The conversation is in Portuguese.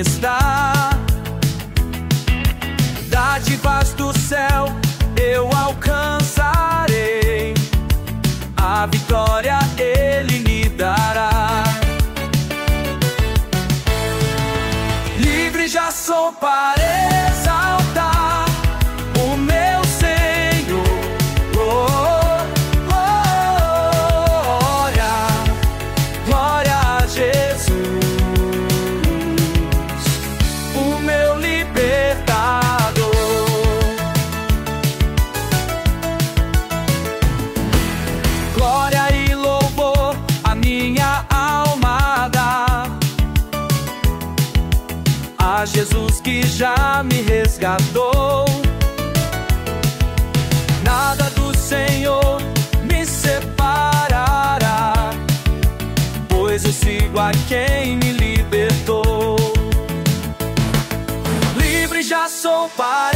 está. Dádivas do céu eu alcançarei, a vitória Ele me dará. Livre já sou para exaltar o meu Senhor. Glória a Jesus, o meu libertador. Glória e louvor a minha alma dá a Jesus que já me resgatou. Nada do Senhor me separará, pois eu sigo a quem me libertou. Livre já sou para